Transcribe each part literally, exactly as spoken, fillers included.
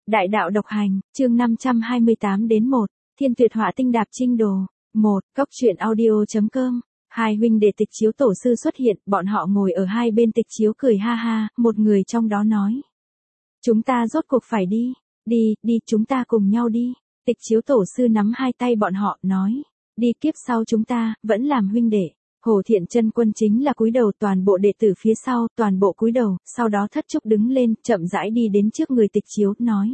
Đại đạo độc hành, chương năm trăm hai mươi tám đến một, Thiên Tuyệt Hỏa Tinh Đạp Trinh Đồ. một. Cốc truyện audio.com. Hai huynh đệ Tịch Chiếu tổ sư xuất hiện, bọn họ ngồi ở hai bên Tịch Chiếu cười ha ha, một người trong đó nói: "Chúng ta rốt cuộc phải đi, đi, đi, chúng ta cùng nhau đi." Tịch Chiếu tổ sư nắm hai tay bọn họ, nói: "Đi, kiếp sau chúng ta vẫn làm huynh đệ." Hồ Thiện Chân Quân chính là cúi đầu, toàn bộ đệ tử phía sau, toàn bộ cúi đầu, sau đó Thất Trúc đứng lên, chậm rãi đi đến trước người Tịch Chiếu, nói: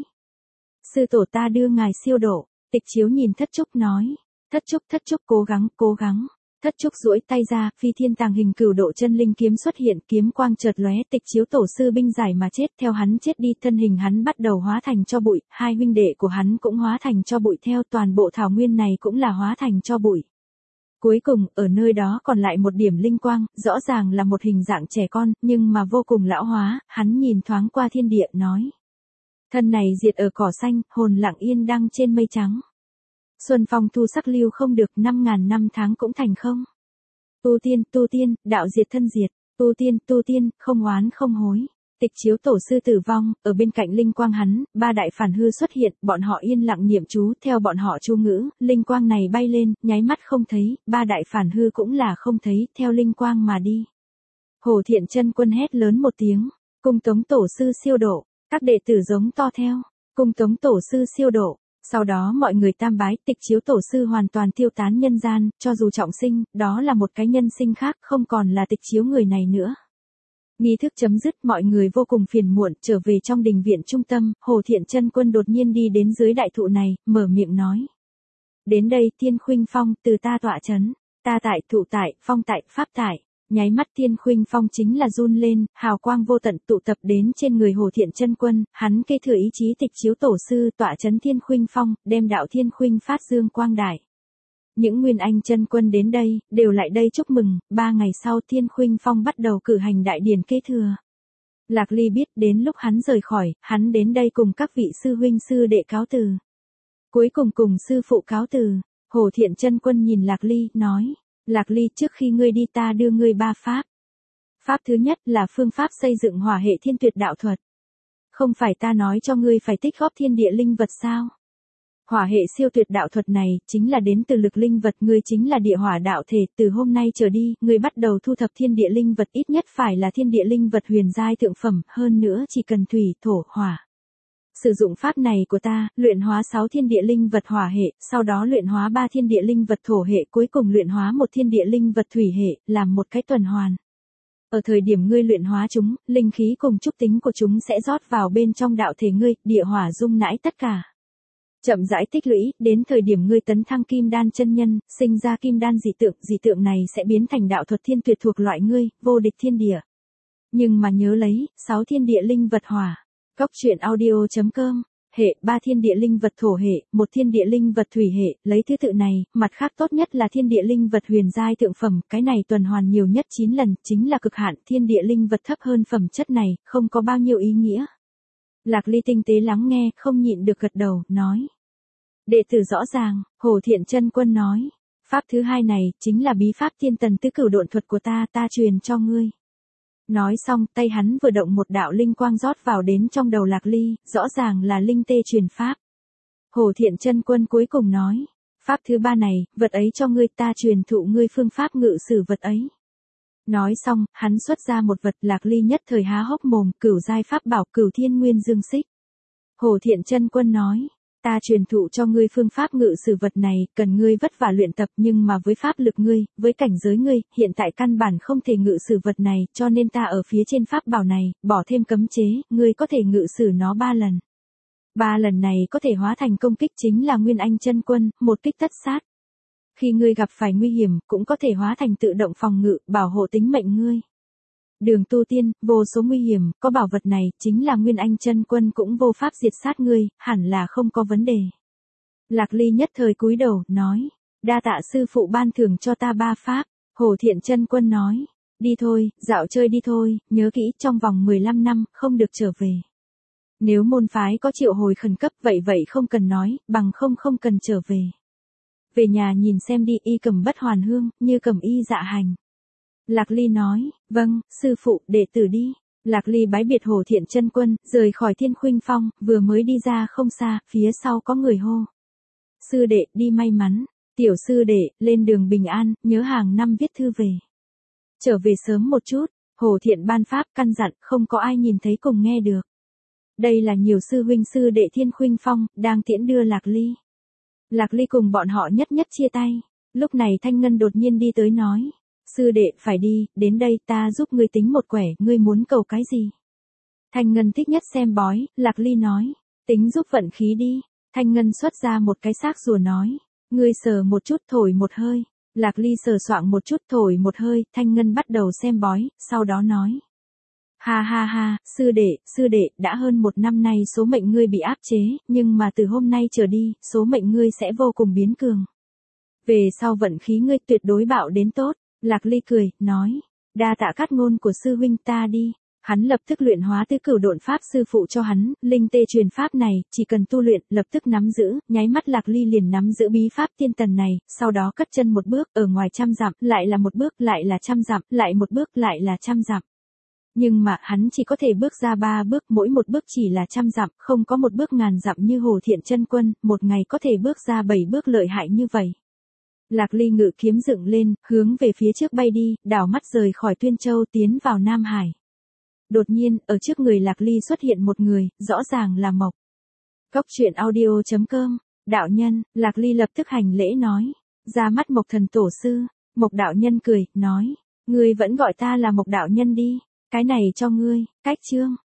"Sư tổ ta đưa ngài siêu độ." Tịch Chiếu nhìn Thất Trúc nói: "Thất Trúc, Thất Trúc cố gắng, cố gắng." Thất Trúc duỗi tay ra, Phi Thiên Tàng Hình Cửu Độ Chân Linh kiếm xuất hiện, kiếm quang chợt lóe, Tịch Chiếu tổ sư binh giải mà chết, theo hắn chết đi, thân hình hắn bắt đầu hóa thành tro bụi, hai huynh đệ của hắn cũng hóa thành tro bụi theo, toàn bộ thảo nguyên này cũng là hóa thành tro bụi. Cuối cùng, ở nơi đó còn lại một điểm linh quang, rõ ràng là một hình dạng trẻ con, nhưng mà vô cùng lão hóa, hắn nhìn thoáng qua thiên địa, nói: "Thân này diệt ở cỏ xanh, hồn lặng yên đăng trên mây trắng. Xuân phong thu sắc lưu không được, năm ngàn năm tháng cũng thành không. Tu tiên, tu tiên, đạo diệt thân diệt, tu tiên, tu tiên, không oán không hối." Tịch Chiếu tổ sư tử vong, ở bên cạnh linh quang hắn, ba đại phản hư xuất hiện, bọn họ yên lặng niệm chú, theo bọn họ chú ngữ, linh quang này bay lên, nháy mắt không thấy, ba đại phản hư cũng là không thấy, theo linh quang mà đi. Hồ Thiện Chân Quân hét lớn một tiếng: "Cung Tống tổ sư siêu độ." Các đệ tử giống to theo: "Cung Tống tổ sư siêu độ." Sau đó mọi người tam bái, Tịch Chiếu tổ sư hoàn toàn tiêu tán nhân gian, cho dù trọng sinh, đó là một cái nhân sinh khác, không còn là Tịch Chiếu người này nữa. Nghi thức chấm dứt, mọi người vô cùng phiền muộn, trở về trong đình viện trung tâm, Hồ Thiện Chân Quân đột nhiên đi đến dưới đại thụ này, mở miệng nói: "Đến đây, Thiên Khuynh Phong, từ ta tọa chấn, ta tại, thụ tại, phong tại, pháp tại." Nháy mắt Thiên Khuynh Phong chính là run lên, hào quang vô tận tụ tập đến trên người Hồ Thiện Chân Quân, hắn kế thừa ý chí Tịch Chiếu tổ sư tọa chấn Thiên Khuynh Phong, đem đạo Thiên Khuynh phát dương quang đại. Những Nguyên Anh chân quân đến đây, đều lại đây chúc mừng, ba ngày sau Thiên Khuynh Phong bắt đầu cử hành đại điển kế thừa. Lạc Ly biết đến lúc hắn rời khỏi, hắn đến đây cùng các vị sư huynh sư đệ cáo từ. Cuối cùng cùng sư phụ cáo từ, Hồ Thiện Chân Quân nhìn Lạc Ly, nói: "Lạc Ly, trước khi ngươi đi ta đưa ngươi ba pháp. Pháp thứ nhất là phương pháp xây dựng hỏa hệ thiên tuyệt đạo thuật. Không phải ta nói cho ngươi phải tích góp thiên địa linh vật sao? Hỏa hệ siêu tuyệt đạo thuật này, chính là đến từ lực linh vật, ngươi chính là địa hỏa đạo thể, từ hôm nay trở đi, ngươi bắt đầu thu thập thiên địa linh vật, ít nhất phải là thiên địa linh vật huyền giai thượng phẩm, hơn nữa chỉ cần thủy, thổ, hỏa. Sử dụng pháp này của ta, luyện hóa sáu thiên địa linh vật hỏa hệ, sau đó luyện hóa ba thiên địa linh vật thổ hệ, cuối cùng luyện hóa một thiên địa linh vật thủy hệ, làm một cái tuần hoàn. Ở thời điểm ngươi luyện hóa chúng, linh khí cùng trúc tính của chúng sẽ rót vào bên trong đạo thể ngươi, địa hỏa dung nãi tất cả. Chậm rãi tích lũy, đến thời điểm ngươi tấn thăng kim đan chân nhân, sinh ra kim đan dị tượng, dị tượng này sẽ biến thành đạo thuật thiên tuyệt thuộc loại ngươi, vô địch thiên địa. Nhưng mà nhớ lấy, sáu thiên địa linh vật hỏa." Cốc truyện audio.com. Hệ, ba thiên địa linh vật thổ hệ, một thiên địa linh vật thủy hệ, lấy thứ tự này, mặt khác tốt nhất là thiên địa linh vật huyền giai thượng phẩm, cái này tuần hoàn nhiều nhất chín lần, chính là cực hạn, thiên địa linh vật thấp hơn phẩm chất này, không có bao nhiêu ý nghĩa. Lạc Ly tinh tế lắng nghe, không nhịn được gật đầu, nói: "Đệ tử rõ ràng." Hồ Thiện Chân Quân nói: "Pháp thứ hai này, chính là bí pháp thiên tần tứ cửu độn thuật của ta, ta truyền cho ngươi." Nói xong, tay hắn vừa động, một đạo linh quang rót vào đến trong đầu Lạc Ly, rõ ràng là linh tê truyền pháp. Hồ Thiện Chân Quân cuối cùng nói: "Pháp thứ ba này, vật ấy cho ngươi, ta truyền thụ ngươi phương pháp ngự sử vật ấy." Nói xong, hắn xuất ra một vật, Lạc Ly nhất thời há hốc mồm, cửu giai pháp bảo, Cửu Thiên Nguyên Dương Xích. Hồ Thiện Chân Quân nói: "Ta truyền thụ cho ngươi phương pháp ngự sử vật này, cần ngươi vất vả luyện tập, nhưng mà với pháp lực ngươi, với cảnh giới ngươi, hiện tại căn bản không thể ngự sử vật này, cho nên ta ở phía trên pháp bảo này, bỏ thêm cấm chế, ngươi có thể ngự sử nó ba lần. Ba lần này có thể hóa thành công kích, chính là Nguyên Anh chân quân, một kích tất sát. Khi ngươi gặp phải nguy hiểm, cũng có thể hóa thành tự động phòng ngự, bảo hộ tính mệnh ngươi. Đường tu tiên, vô số nguy hiểm, có bảo vật này, chính là Nguyên Anh chân quân cũng vô pháp diệt sát ngươi, hẳn là không có vấn đề." Lạc Ly nhất thời cúi đầu, nói: "Đa tạ sư phụ ban thưởng cho ta ba pháp." Hồ Thiện Chân Quân nói: "Đi thôi, dạo chơi đi thôi, nhớ kỹ, trong vòng mười lăm năm, không được trở về. Nếu môn phái có triệu hồi khẩn cấp, vậy vậy không cần nói, bằng không không cần trở về. Về nhà nhìn xem đi, y cầm bất hoàn hương, như cầm y dạ hành." Lạc Ly nói: "Vâng, sư phụ, đệ tử đi." Lạc Ly bái biệt Hồ Thiện Chân Quân, rời khỏi Thiên Khuynh Phong, vừa mới đi ra không xa, phía sau có người hô. Sư đệ, đi may mắn. Tiểu sư đệ, lên đường bình an, nhớ hàng năm viết thư về. Trở về sớm một chút, Hồ Thiện ban pháp căn dặn, không có ai nhìn thấy cùng nghe được. Đây là nhiều sư huynh sư đệ Thiên Khuynh Phong, đang tiễn đưa Lạc Ly. Lạc Ly cùng bọn họ nhất nhất chia tay. Lúc này Thanh Ngân đột nhiên đi tới nói. Sư đệ, phải đi, đến đây ta giúp ngươi tính một quẻ, ngươi muốn cầu cái gì? Thanh Ngân thích nhất xem bói, Lạc Ly nói. Tính giúp vận khí đi. Thanh Ngân xuất ra một cái xác rùa nói. Ngươi sờ một chút thổi một hơi. Lạc Ly sờ soạng một chút thổi một hơi, Thanh Ngân bắt đầu xem bói, sau đó nói. Ha ha ha, sư đệ, sư đệ, đã hơn một năm nay số mệnh ngươi bị áp chế, nhưng mà từ hôm nay trở đi, số mệnh ngươi sẽ vô cùng biến cường. Về sau vận khí ngươi tuyệt đối bạo đến tốt. Lạc Ly cười, nói. Đa tạ cát ngôn của sư huynh ta đi. Hắn lập tức luyện hóa tứ cửu độn pháp sư phụ cho hắn, linh tê truyền pháp này, chỉ cần tu luyện, lập tức nắm giữ, nháy mắt Lạc Ly liền nắm giữ bí pháp tiên tần này, sau đó cất chân một bước, ở ngoài trăm dặm, lại là một bước, lại là trăm dặm, lại một bước, lại là trăm dặm. Nhưng mà, hắn chỉ có thể bước ra ba bước, mỗi một bước chỉ là trăm dặm, không có một bước ngàn dặm như Hồ Thiện Chân Quân, một ngày có thể bước ra bảy bước lợi hại như vậy. Lạc Ly ngự kiếm dựng lên, hướng về phía trước bay đi, đảo mắt rời khỏi Tuyên Châu tiến vào Nam Hải. Đột nhiên, ở trước người Lạc Ly xuất hiện một người, rõ ràng là Mộc. Cốc truyện audio chấm com, đạo nhân, Lạc Ly lập tức hành lễ nói. Ra mắt Mộc thần tổ sư, Mộc đạo nhân cười, nói. Ngươi vẫn gọi ta là Mộc đạo nhân đi, cái này cho ngươi, cách chương.